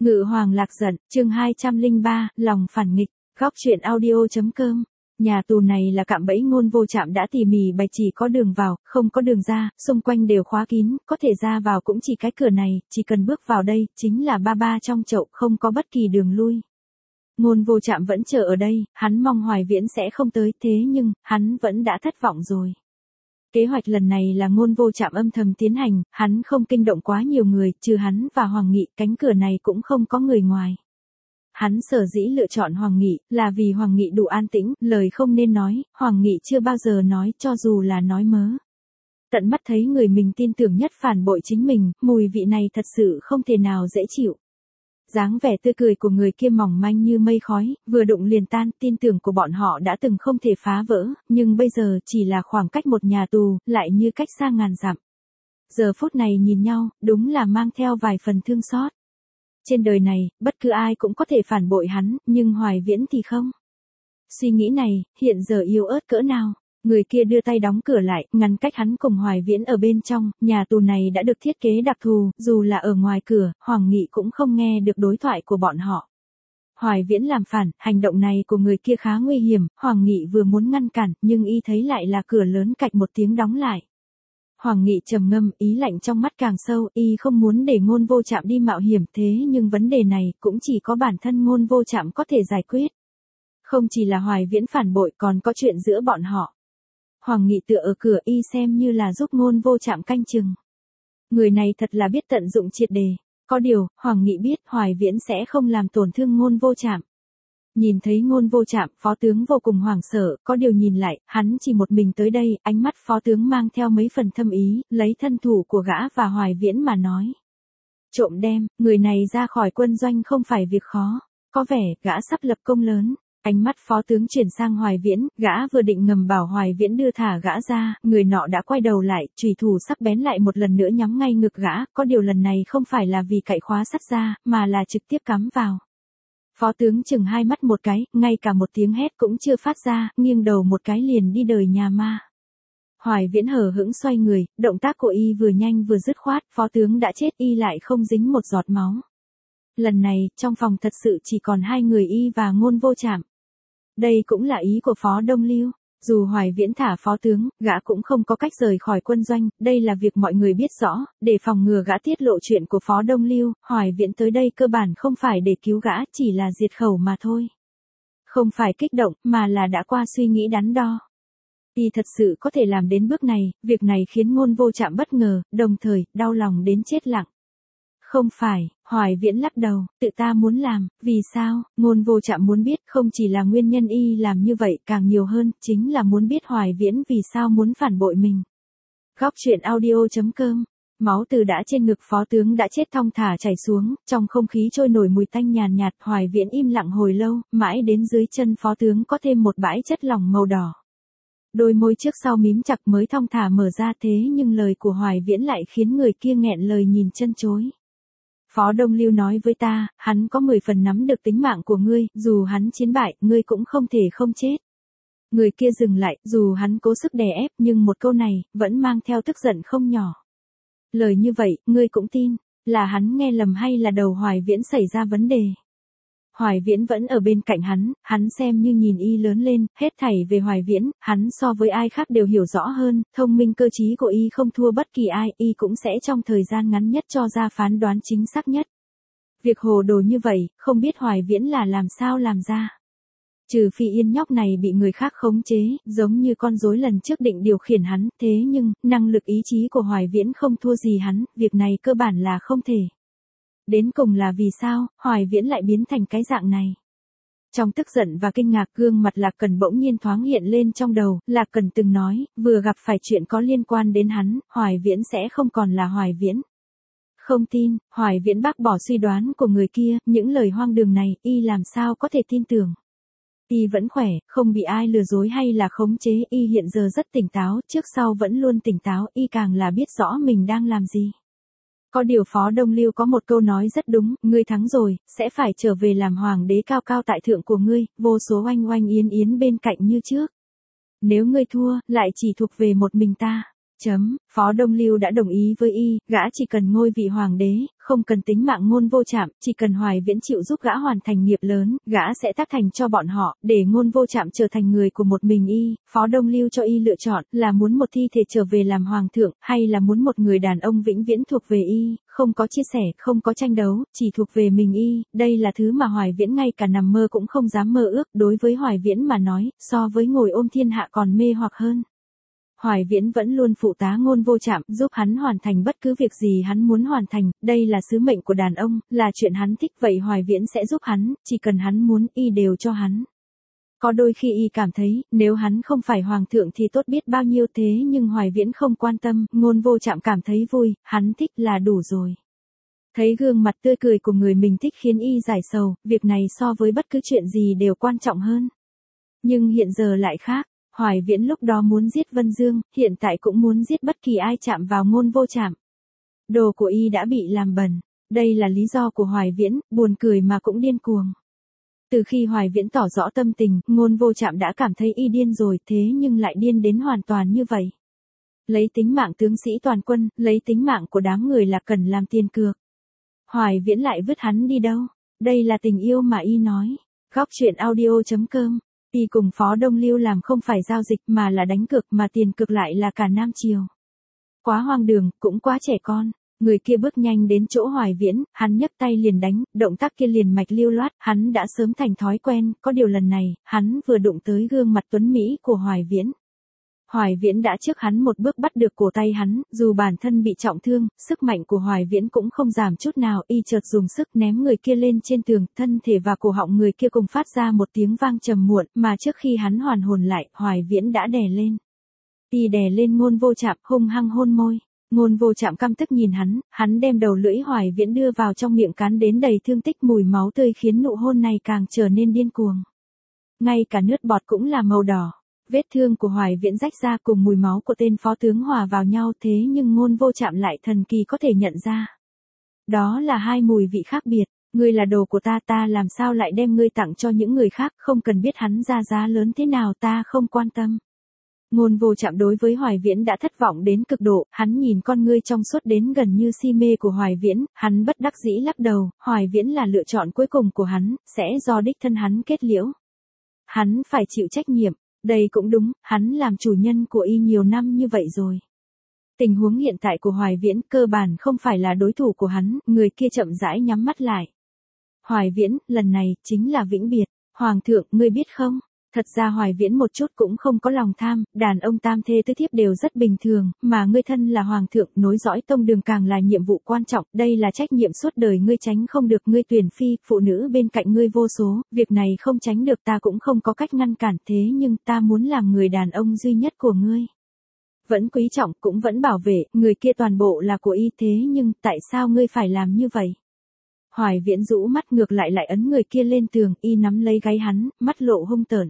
Ngự hoàng lạc giận, chương 203, lòng phản nghịch, góc truyện audio.com. Nhà tù này là cạm bẫy Ngôn Vô Trạm đã tỉ mỉ bày, chỉ có đường vào, không có đường ra, xung quanh đều khóa kín, có thể ra vào cũng chỉ cái cửa này, chỉ cần bước vào đây, chính là ba ba trong chậu, không có bất kỳ đường lui. Ngôn Vô Trạm vẫn chờ ở đây, hắn mong Hoài Viễn sẽ không tới, thế nhưng, hắn vẫn đã thất vọng rồi. Kế hoạch lần này là Ngôn Vô Trạm âm thầm tiến hành, hắn không kinh động quá nhiều người, trừ hắn và Hoàng Nghị, cánh cửa này cũng không có người ngoài. Hắn sở dĩ lựa chọn Hoàng Nghị, là vì Hoàng Nghị đủ an tĩnh, lời không nên nói, Hoàng Nghị chưa bao giờ nói, cho dù là nói mớ. Tận mắt thấy người mình tin tưởng nhất phản bội chính mình, mùi vị này thật sự không thể nào dễ chịu. Dáng vẻ tươi cười của người kia mỏng manh như mây khói, vừa đụng liền tan, tin tưởng của bọn họ đã từng không thể phá vỡ, nhưng bây giờ chỉ là khoảng cách một nhà tù, lại như cách xa ngàn dặm. Giờ phút này nhìn nhau, đúng là mang theo vài phần thương xót. Trên đời này, bất cứ ai cũng có thể phản bội hắn, nhưng Hoài Viễn thì không. Suy nghĩ này, hiện giờ yếu ớt cỡ nào. Người kia đưa tay đóng cửa lại, ngăn cách hắn cùng Hoài Viễn ở bên trong, nhà tù này đã được thiết kế đặc thù, dù là ở ngoài cửa, Hoàng Nghị cũng không nghe được đối thoại của bọn họ. Hoài Viễn làm phản, hành động này của người kia khá nguy hiểm, Hoàng Nghị vừa muốn ngăn cản, nhưng y thấy lại là cửa lớn cạch một tiếng đóng lại. Hoàng Nghị trầm ngâm, ý lạnh trong mắt càng sâu, y không muốn để Ngôn Vô Trạm đi mạo hiểm, thế nhưng vấn đề này cũng chỉ có bản thân Ngôn Vô Trạm có thể giải quyết. Không chỉ là Hoài Viễn phản bội, còn có chuyện giữa bọn họ. Hoàng Nghị tựa ở cửa, y xem như là giúp Ngôn Vô Trạm canh chừng. Người này thật là biết tận dụng triệt đề. Có điều, Hoàng Nghị biết Hoài Viễn sẽ không làm tổn thương Ngôn Vô Trạm. Nhìn thấy Ngôn Vô Trạm, phó tướng vô cùng hoảng sợ, có điều nhìn lại, hắn chỉ một mình tới đây, ánh mắt phó tướng mang theo mấy phần thâm ý, lấy thân thủ của gã và Hoài Viễn mà nói. Trộm đem, người này ra khỏi quân doanh không phải việc khó, có vẻ, gã sắp lập công lớn. Ánh mắt phó tướng chuyển sang Hoài Viễn, gã vừa định ngầm bảo Hoài Viễn đưa thả gã ra, người nọ đã quay đầu lại, chùy thủ sắc bén lại một lần nữa nhắm ngay ngực gã, có điều lần này không phải là vì cạy khóa sắt ra, mà là trực tiếp cắm vào. Phó tướng chừng hai mắt một cái, ngay cả một tiếng hét cũng chưa phát ra, nghiêng đầu một cái liền đi đời nhà ma. Hoài Viễn hờ hững xoay người, động tác của y vừa nhanh vừa dứt khoát, phó tướng đã chết y lại không dính một giọt máu. Lần này, trong phòng thật sự chỉ còn hai người y và Ngôn Vô Trạm. Đây cũng là ý của Phó Đông Lưu. Dù Hoài Viễn thả phó tướng, gã cũng không có cách rời khỏi quân doanh, đây là việc mọi người biết rõ, để phòng ngừa gã tiết lộ chuyện của Phó Đông Lưu, Hoài Viễn tới đây cơ bản không phải để cứu gã, chỉ là diệt khẩu mà thôi. Không phải kích động, mà là đã qua suy nghĩ đắn đo. Y thật sự có thể làm đến bước này, việc này khiến Ngôn Vô Trạm bất ngờ, đồng thời, đau lòng đến chết lặng. Không phải, Hoài Viễn lắc đầu, tự ta muốn làm, vì sao? Ngôn Vô Trạm muốn biết không chỉ là nguyên nhân y làm như vậy, càng nhiều hơn, chính là muốn biết Hoài Viễn vì sao muốn phản bội mình. Góc truyện audio.com. Máu từ đã trên ngực phó tướng đã chết thong thả chảy xuống, trong không khí trôi nổi mùi tanh nhàn nhạt, Hoài Viễn im lặng hồi lâu, mãi đến dưới chân phó tướng có thêm một bãi chất lỏng màu đỏ. Đôi môi trước sau mím chặt mới thong thả mở ra, thế nhưng lời của Hoài Viễn lại khiến người kia nghẹn lời nhìn chân chối. Phó Đông Lưu nói với ta, hắn có 10 phần nắm được tính mạng của ngươi, dù hắn chiến bại, ngươi cũng không thể không chết. Người kia dừng lại, dù hắn cố sức đè ép, nhưng một câu này, vẫn mang theo tức giận không nhỏ. Lời như vậy, ngươi cũng tin, là hắn nghe lầm hay là đầu Hoài Viễn xảy ra vấn đề. Hoài Viễn vẫn ở bên cạnh hắn xem như nhìn y lớn lên, hết thảy về Hoài Viễn, hắn so với ai khác đều hiểu rõ hơn, thông minh cơ trí của y không thua bất kỳ ai, y cũng sẽ trong thời gian ngắn nhất cho ra phán đoán chính xác nhất. Việc hồ đồ như vậy, không biết Hoài Viễn là làm sao làm ra. Trừ phi Yên nhóc này bị người khác khống chế, giống như con rối lần trước định điều khiển hắn, thế nhưng, năng lực ý chí của Hoài Viễn không thua gì hắn, việc này cơ bản là không thể. Đến cùng là vì sao, Hoài Viễn lại biến thành cái dạng này. Trong tức giận và kinh ngạc, gương mặt Lạc Cần bỗng nhiên thoáng hiện lên trong đầu, Lạc Cần từng nói, vừa gặp phải chuyện có liên quan đến hắn, Hoài Viễn sẽ không còn là Hoài Viễn. Không tin, Hoài Viễn bác bỏ suy đoán của người kia, những lời hoang đường này, y làm sao có thể tin tưởng. Y vẫn khỏe, không bị ai lừa dối hay là khống chế, y hiện giờ rất tỉnh táo, trước sau vẫn luôn tỉnh táo, y càng là biết rõ mình đang làm gì. Có điều Phó Đông Lưu có một câu nói rất đúng, ngươi thắng rồi, sẽ phải trở về làm hoàng đế cao cao tại thượng của ngươi, vô số oanh oanh yến yến bên cạnh như trước. Nếu ngươi thua, lại chỉ thuộc về một mình ta. Phó Đông Lưu đã đồng ý với y, gã chỉ cần ngôi vị hoàng đế, không cần tính mạng Ngôn Vô Trạm, chỉ cần Hoài Viễn chịu giúp gã hoàn thành nghiệp lớn, gã sẽ tác thành cho bọn họ, để Ngôn Vô Trạm trở thành người của một mình y. Phó Đông Lưu cho y lựa chọn là muốn một thi thể trở về làm hoàng thượng, hay là muốn một người đàn ông vĩnh viễn thuộc về y, không có chia sẻ, không có tranh đấu, chỉ thuộc về mình y. Đây là thứ mà Hoài Viễn ngay cả nằm mơ cũng không dám mơ ước, đối với Hoài Viễn mà nói, so với ngồi ôm thiên hạ còn mê hoặc hơn. Hoài Viễn vẫn luôn phụ tá Ngôn Vô Trạm, giúp hắn hoàn thành bất cứ việc gì hắn muốn hoàn thành, đây là sứ mệnh của đàn ông, là chuyện hắn thích, vậy Hoài Viễn sẽ giúp hắn, chỉ cần hắn muốn, y đều cho hắn. Có đôi khi y cảm thấy, nếu hắn không phải hoàng thượng thì tốt biết bao nhiêu, thế nhưng Hoài Viễn không quan tâm, Ngôn Vô Trạm cảm thấy vui, hắn thích là đủ rồi. Thấy gương mặt tươi cười của người mình thích khiến y giải sầu, việc này so với bất cứ chuyện gì đều quan trọng hơn. Nhưng hiện giờ lại khác. Hoài Viễn lúc đó muốn giết Vân Dương, hiện tại cũng muốn giết bất kỳ ai chạm vào Ngôn Vô Trạm. Đồ của y đã bị làm bẩn. Đây là lý do của Hoài Viễn, buồn cười mà cũng điên cuồng. Từ khi Hoài Viễn tỏ rõ tâm tình, Ngôn Vô Trạm đã cảm thấy y điên rồi, thế nhưng lại điên đến hoàn toàn như vậy. Lấy tính mạng tướng sĩ toàn quân, lấy tính mạng của đám người là cần làm tiền cược. Hoài Viễn lại vứt hắn đi đâu? Đây là tình yêu mà y nói. Góc truyện audio.com. Y cùng Phó Đông Lưu làm không phải giao dịch mà là đánh cược, mà tiền cược lại là cả Nam Triều. Quá hoang đường, cũng quá trẻ con. Người kia bước nhanh đến chỗ Hoài Viễn, hắn nhấc tay liền đánh, động tác kia liền mạch lưu loát, hắn đã sớm thành thói quen, có điều lần này, hắn vừa đụng tới gương mặt tuấn mỹ của Hoài Viễn. Hoài Viễn đã trước hắn một bước bắt được cổ tay hắn, dù bản thân bị trọng thương, sức mạnh của Hoài Viễn cũng không giảm chút nào, y chợt dùng sức ném người kia lên trên tường, thân thể và cổ họng người kia cùng phát ra một tiếng vang trầm muộn, mà trước khi hắn hoàn hồn lại, Hoài Viễn đã đè lên. Y đè lên Ngôn Vô Trạm, hung hăng hôn môi. Ngôn Vô Trạm căm tức nhìn hắn đem đầu lưỡi Hoài Viễn đưa vào trong miệng cắn đến đầy thương tích, mùi máu tươi khiến nụ hôn này càng trở nên điên cuồng. Ngay cả nước bọt cũng là màu đỏ. Vết thương của Hoài Viễn rách ra cùng mùi máu của tên phó tướng hòa vào nhau, thế nhưng Ngôn Vô Trạm lại thần kỳ có thể nhận ra. Đó là hai mùi vị khác biệt, ngươi là đồ của ta, ta làm sao lại đem ngươi tặng cho những người khác, không cần biết hắn ra giá lớn thế nào, ta không quan tâm. Ngôn Vô Trạm đối với Hoài Viễn đã thất vọng đến cực độ, hắn nhìn con ngươi trong suốt đến gần như si mê của Hoài Viễn, hắn bất đắc dĩ lắc đầu, Hoài Viễn là lựa chọn cuối cùng của hắn, sẽ do đích thân hắn kết liễu. Hắn phải chịu trách nhiệm. Đây cũng đúng, hắn làm chủ nhân của y nhiều năm như vậy rồi. Tình huống hiện tại của Hoài Viễn cơ bản không phải là đối thủ của hắn, người kia chậm rãi nhắm mắt lại. Hoài Viễn, lần này, chính là vĩnh biệt. Hoàng thượng, ngươi biết không? Thật ra Hoài Viễn một chút cũng không có lòng tham, đàn ông tam thê tứ thiếp đều rất bình thường, mà ngươi thân là Hoàng thượng, nối dõi tông đường càng là nhiệm vụ quan trọng, đây là trách nhiệm suốt đời ngươi tránh không được, ngươi tuyển phi, phụ nữ bên cạnh ngươi vô số, việc này không tránh được, ta cũng không có cách ngăn cản, thế nhưng ta muốn làm người đàn ông duy nhất của ngươi. Vẫn quý trọng, cũng vẫn bảo vệ, người kia toàn bộ là của y, thế nhưng, tại sao ngươi phải làm như vậy? Hoài Viễn rũ mắt ngược lại ấn người kia lên tường, y nắm lấy gáy hắn, mắt lộ hung tợn.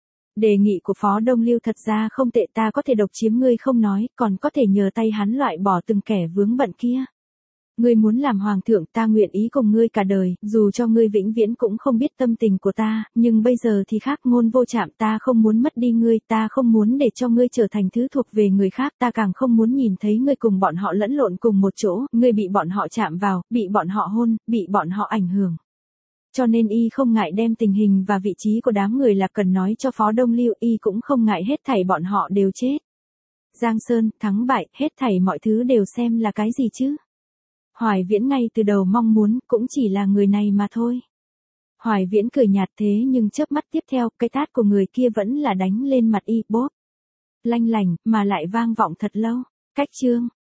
Đề nghị của Phó Đông Lưu thật ra không tệ, ta có thể độc chiếm ngươi không nói, còn có thể nhờ tay hắn loại bỏ từng kẻ vướng bận kia. Ngươi muốn làm hoàng thượng, ta nguyện ý cùng ngươi cả đời, dù cho ngươi vĩnh viễn cũng không biết tâm tình của ta, nhưng bây giờ thì khác. Ngôn Vô Trạm, ta không muốn mất đi ngươi, ta không muốn để cho ngươi trở thành thứ thuộc về người khác, ta càng không muốn nhìn thấy ngươi cùng bọn họ lẫn lộn cùng một chỗ, ngươi bị bọn họ chạm vào, bị bọn họ hôn, bị bọn họ ảnh hưởng. Cho nên y không ngại đem tình hình và vị trí của đám người Lạc Cần nói cho Phó Đông Lưu, y cũng không ngại hết thảy bọn họ đều chết. Giang Sơn, thắng bại, hết thảy mọi thứ đều xem là cái gì chứ? Hoài Viễn ngay từ đầu mong muốn, cũng chỉ là người này mà thôi. Hoài Viễn cười nhạt, thế nhưng chớp mắt tiếp theo, cái tát của người kia vẫn là đánh lên mặt y, bốp. Lanh lành, mà lại vang vọng thật lâu. Cách chương.